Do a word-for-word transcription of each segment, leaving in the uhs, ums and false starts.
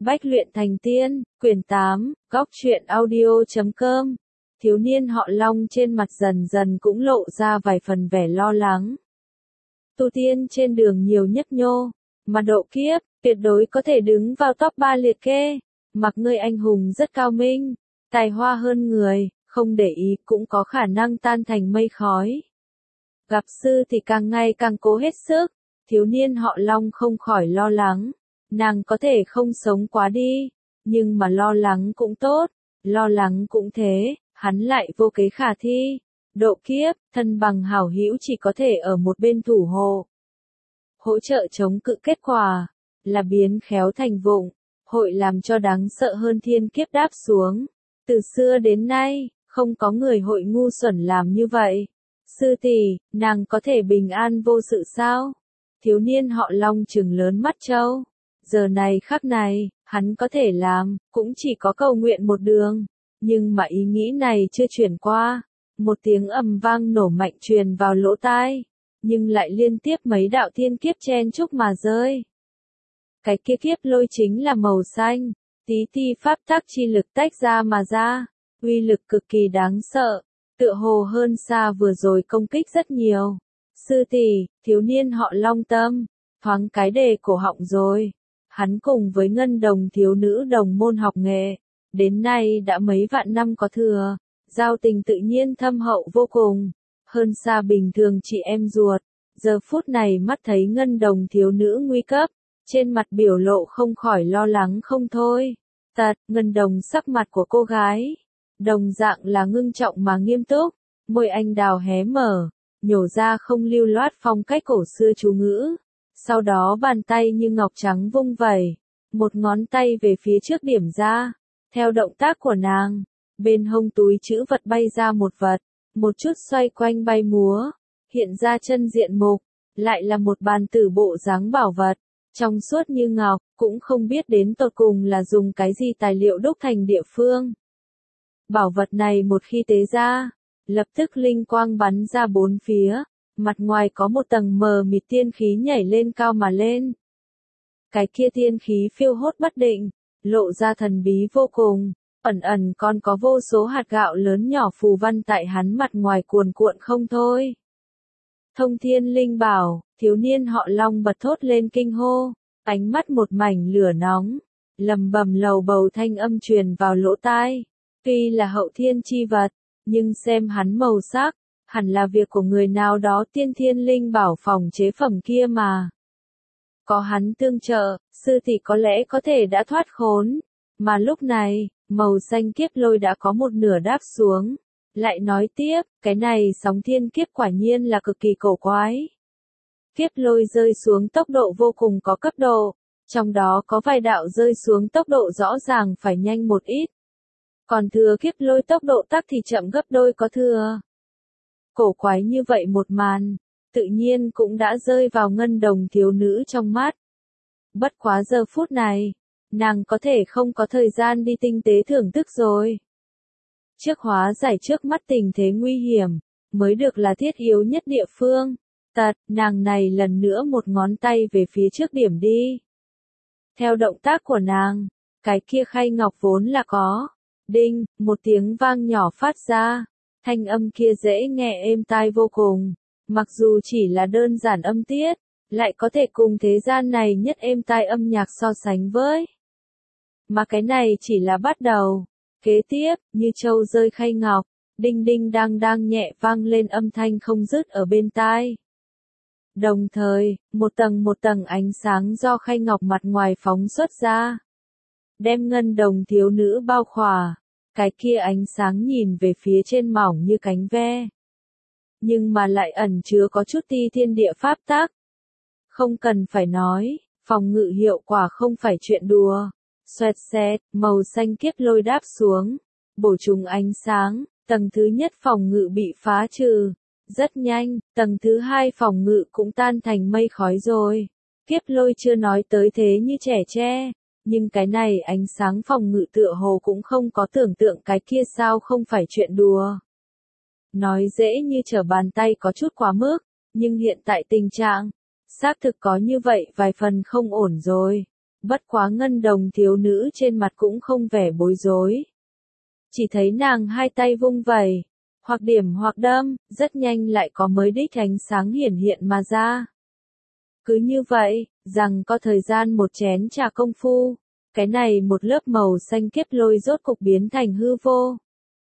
Bách luyện thành tiên, quyển tám, góc truyện audio chấm com. Thiếu niên họ Long trên mặt dần dần cũng lộ ra vài phần vẻ lo lắng. Tu tiên trên đường nhiều nhấp nhô, mà độ kiếp, tuyệt đối có thể đứng vào top ba liệt kê. Mặc ngươi anh hùng rất cao minh, tài hoa hơn người, không để ý cũng có khả năng tan thành mây khói. Gặp sư thì càng ngày càng cố hết sức, thiếu niên họ Long không khỏi lo lắng. Nàng có thể không sống quá đi, nhưng mà lo lắng cũng tốt, lo lắng cũng thế, hắn lại vô kế khả thi. Độ kiếp, thân bằng hảo hữu chỉ có thể ở một bên thủ hộ. Hỗ trợ chống cự kết quả, là biến khéo thành vụng, hội làm cho đáng sợ hơn thiên kiếp đáp xuống. Từ xưa đến nay, không có người hội ngu xuẩn làm như vậy. Sư tỷ, nàng có thể bình an vô sự sao? Thiếu niên họ Long trừng lớn mắt trâu. Giờ này khắc này, hắn có thể làm, cũng chỉ có cầu nguyện một đường. Nhưng mà ý nghĩ này chưa chuyển qua. Một tiếng ầm vang nổ mạnh truyền vào lỗ tai. Nhưng lại liên tiếp mấy đạo thiên kiếp chen chúc mà rơi. Cái kia kiếp lôi chính là màu xanh. Tí ti pháp tắc chi lực tách ra mà ra. Uy lực cực kỳ đáng sợ. Tựa hồ hơn xa vừa rồi công kích rất nhiều. Sư tỷ, thiếu niên họ Long tâm. Thoáng cái đề cổ họng rồi. Hắn cùng với ngân đồng thiếu nữ đồng môn học nghệ, đến nay đã mấy vạn năm có thừa, giao tình tự nhiên thâm hậu vô cùng, hơn xa bình thường chị em ruột. Giờ phút này mắt thấy ngân đồng thiếu nữ nguy cấp, trên mặt biểu lộ không khỏi lo lắng không thôi. Tật, ngân đồng sắc mặt của cô gái, đồng dạng là ngưng trọng mà nghiêm túc, môi anh đào hé mở, nhổ ra không lưu loát phong cách cổ xưa chú ngữ. Sau đó bàn tay như ngọc trắng vung vẩy, một ngón tay về phía trước điểm ra. Theo động tác của nàng, bên hông túi trữ vật bay ra một vật, một chút xoay quanh bay múa, hiện ra chân diện mục, lại là một bàn tử bộ dáng bảo vật, trong suốt như ngọc, cũng không biết đến tột cùng là dùng cái gì tài liệu đúc thành địa phương. Bảo vật này một khi tế ra, lập tức linh quang bắn ra bốn phía. Mặt ngoài có một tầng mờ mịt tiên khí nhảy lên cao mà lên. Cái kia tiên khí phiêu hốt bất định, lộ ra thần bí vô cùng, ẩn ẩn còn có vô số hạt gạo lớn nhỏ phù văn tại hắn mặt ngoài cuồn cuộn không thôi. Thông thiên linh bảo, thiếu niên họ Long bật thốt lên kinh hô, ánh mắt một mảnh lửa nóng, lầm bầm lầu bầu thanh âm truyền vào lỗ tai. Tuy là hậu thiên chi vật, nhưng xem hắn màu sắc, hẳn là việc của người nào đó tiên thiên linh bảo phòng chế phẩm kia mà. Có hắn tương trợ, sư tỷ có lẽ có thể đã thoát khốn. Mà lúc này, màu xanh kiếp lôi đã có một nửa đáp xuống. Lại nói tiếp, cái này sóng thiên kiếp quả nhiên là cực kỳ cổ quái. Kiếp lôi rơi xuống tốc độ vô cùng có cấp độ, trong đó có vài đạo rơi xuống tốc độ rõ ràng phải nhanh một ít. Còn thừa kiếp lôi tốc độ tắc thì chậm gấp đôi có thừa. Cổ quái như vậy một màn, tự nhiên cũng đã rơi vào ngân đồng thiếu nữ trong mắt. Bất quá giờ phút này, nàng có thể không có thời gian đi tinh tế thưởng thức rồi. Trước hóa giải trước mắt tình thế nguy hiểm, mới được là thiết yếu nhất địa phương. Tật, nàng này lần nữa một ngón tay về phía trước điểm đi. Theo động tác của nàng, cái kia khay ngọc vốn là có. Đinh, một tiếng vang nhỏ phát ra. Thanh âm kia dễ nghe êm tai vô cùng, mặc dù chỉ là đơn giản âm tiết, lại có thể cùng thế gian này nhất êm tai âm nhạc so sánh với. Mà cái này chỉ là bắt đầu, kế tiếp, như châu rơi khay ngọc, đinh đinh đang đang nhẹ vang lên âm thanh không dứt ở bên tai. Đồng thời, một tầng một tầng ánh sáng do khay ngọc mặt ngoài phóng xuất ra, đem ngân đồng thiếu nữ bao khỏa. Cái kia ánh sáng nhìn về phía trên mỏng như cánh ve. Nhưng mà lại ẩn chứa có chút ti thiên địa pháp tắc. Không cần phải nói, phòng ngự hiệu quả không phải chuyện đùa. Xoẹt xẹt, màu xanh kiếp lôi đáp xuống. Bổ trúng ánh sáng, tầng thứ nhất phòng ngự bị phá trừ. Rất nhanh, tầng thứ hai phòng ngự cũng tan thành mây khói rồi. Kiếp lôi chưa nói tới thế như trẻ tre. Nhưng cái này ánh sáng phòng ngự tựa hồ cũng không có tưởng tượng cái kia sao không phải chuyện đùa. Nói dễ như trở bàn tay có chút quá mức, nhưng hiện tại tình trạng, xác thực có như vậy vài phần không ổn rồi. Bất quá ngân đồng thiếu nữ trên mặt cũng không vẻ bối rối. Chỉ thấy nàng hai tay vung vẩy, hoặc điểm hoặc đâm, rất nhanh lại có mới đích ánh sáng hiển hiện mà ra. Cứ như vậy, rằng có thời gian một chén trà công phu, cái này một lớp màu xanh kiếp lôi rốt cục biến thành hư vô.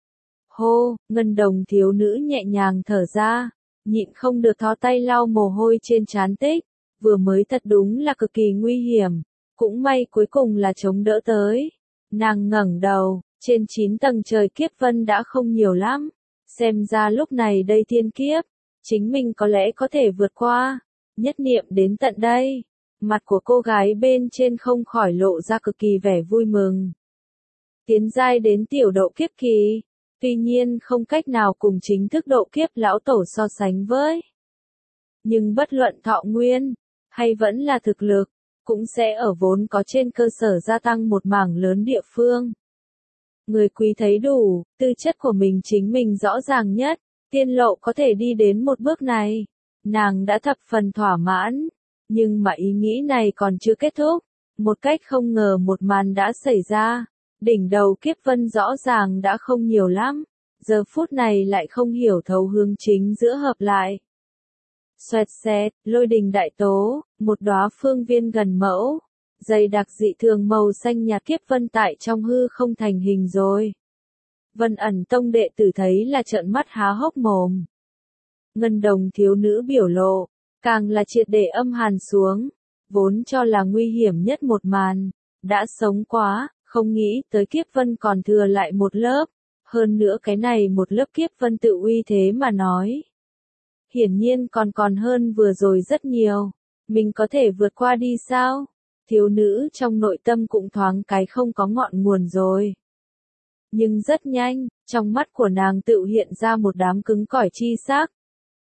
Hô, ngân đồng thiếu nữ nhẹ nhàng thở ra, nhịn không được thò tay lau mồ hôi trên trán tích, vừa mới thật đúng là cực kỳ nguy hiểm, cũng may cuối cùng là chống đỡ tới. Nàng ngẩng đầu, trên chín tầng trời kiếp vân đã không nhiều lắm, xem ra lúc này đây thiên kiếp, chính mình có lẽ có thể vượt qua. Nhất niệm đến tận đây, mặt của cô gái bên trên không khỏi lộ ra cực kỳ vẻ vui mừng. Tiến giai đến tiểu độ kiếp kỳ, tuy nhiên không cách nào cùng chính thức độ kiếp lão tổ so sánh với. Nhưng bất luận thọ nguyên, hay vẫn là thực lực, cũng sẽ ở vốn có trên cơ sở gia tăng một mảng lớn địa phương. Người quý thấy đủ, tư chất của mình chính mình rõ ràng nhất, tiên lộ có thể đi đến một bước này. Nàng đã thập phần thỏa mãn, nhưng mà ý nghĩ này còn chưa kết thúc. Một cách không ngờ một màn đã xảy ra, đỉnh đầu kiếp vân rõ ràng đã không nhiều lắm, giờ phút này lại không hiểu thấu hướng chính giữa hợp lại. Xoẹt xẹt, lôi đình đại tố, một đóa phương viên gần mẫu, dày đặc dị thường màu xanh nhạt kiếp vân tại trong hư không thành hình rồi. Vân ẩn tông đệ tử thấy là trợn mắt há hốc mồm. Ngân đồng thiếu nữ biểu lộ, càng là triệt để âm hàn xuống, vốn cho là nguy hiểm nhất một màn, đã sống quá, không nghĩ tới kiếp vân còn thừa lại một lớp, hơn nữa cái này một lớp kiếp vân tự uy thế mà nói. Hiển nhiên còn còn hơn vừa rồi rất nhiều, mình có thể vượt qua đi sao? Thiếu nữ trong nội tâm cũng thoáng cái không có ngọn nguồn rồi. Nhưng rất nhanh, trong mắt của nàng tự hiện ra một đám cứng cỏi chi xác.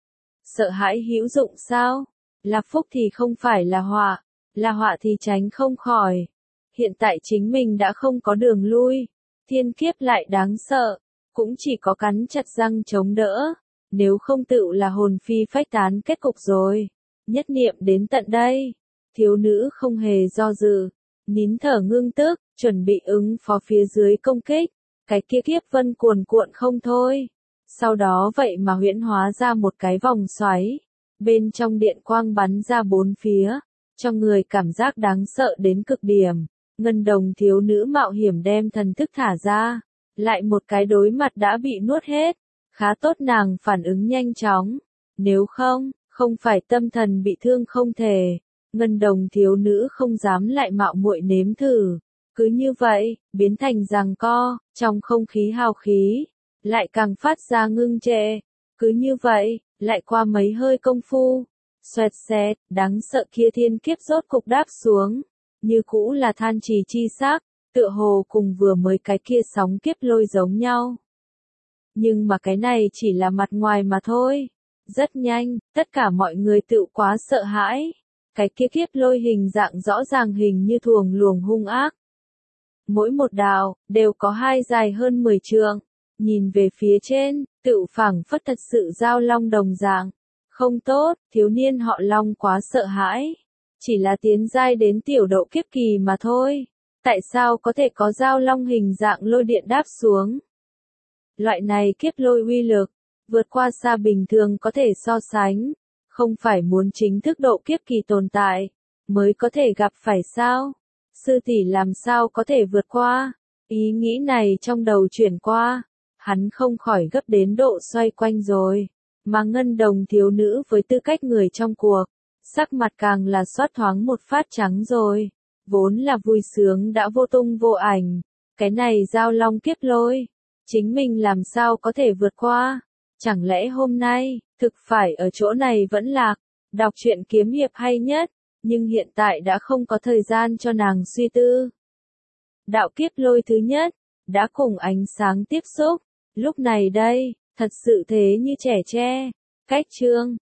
Sợ hãi hữu dụng sao? Là phúc thì không phải là họa, là họa thì tránh không khỏi. Hiện tại chính mình đã không có đường lui, thiên kiếp lại đáng sợ, cũng chỉ có cắn chặt răng chống đỡ, nếu không tự là hồn phi phách tán kết cục rồi. Nhất niệm đến tận đây, thiếu nữ không hề do dự, nín thở ngưng tức, chuẩn bị ứng phó phía dưới công kích, cái kia kiếp vân cuồn cuộn không thôi. Sau đó vậy mà huyễn hóa ra một cái vòng xoáy, bên trong điện quang bắn ra bốn phía, cho người cảm giác đáng sợ đến cực điểm. Ngân đồng thiếu nữ mạo hiểm đem thần thức thả ra, lại một cái đối mặt đã bị nuốt hết, khá tốt nàng phản ứng nhanh chóng, nếu không, không phải tâm thần bị thương không thể. Ngân đồng thiếu nữ không dám lại mạo muội nếm thử, cứ như vậy, biến thành giằng co, trong không khí hào khí, lại càng phát ra ngưng trệ, cứ như vậy, lại qua mấy hơi công phu, xoẹt xẹt, đáng sợ kia thiên kiếp rốt cục đáp xuống, như cũ là than trì chi xác, tựa hồ cùng vừa mới cái kia sóng kiếp lôi giống nhau. Nhưng mà cái này chỉ là mặt ngoài mà thôi, rất nhanh, tất cả mọi người tự quá sợ hãi, cái kia kiếp lôi hình dạng rõ ràng hình như thuồng luồng hung ác. Mỗi một đạo, đều có hai dài hơn mười trượng. Nhìn về phía trên, tự phảng phất thật sự giao long đồng dạng. Không tốt, thiếu niên họ Long quá sợ hãi. Chỉ là tiến giai đến tiểu độ kiếp kỳ mà thôi. Tại sao có thể có giao long hình dạng lôi điện đáp xuống? Loại này kiếp lôi uy lực, vượt qua xa bình thường có thể so sánh. Không phải muốn chính thức độ kiếp kỳ tồn tại, mới có thể gặp phải sao? Sư tỷ làm sao có thể vượt qua? Ý nghĩ này trong đầu chuyển qua. Hắn không khỏi gấp đến độ xoay quanh rồi, mà ngân đồng thiếu nữ với tư cách người trong cuộc, sắc mặt càng là xoát thoáng một phát trắng rồi, vốn là vui sướng đã vô tung vô ảnh, cái này giao long kiếp lôi, chính mình làm sao có thể vượt qua, chẳng lẽ hôm nay, thực phải ở chỗ này vẫn lạc, đọc truyện kiếm hiệp hay nhất, nhưng hiện tại đã không có thời gian cho nàng suy tư. Đạo kiếp lôi thứ nhất, đã cùng ánh sáng tiếp xúc. Lúc này đây, thật sự thế như trẻ tre, cách chương.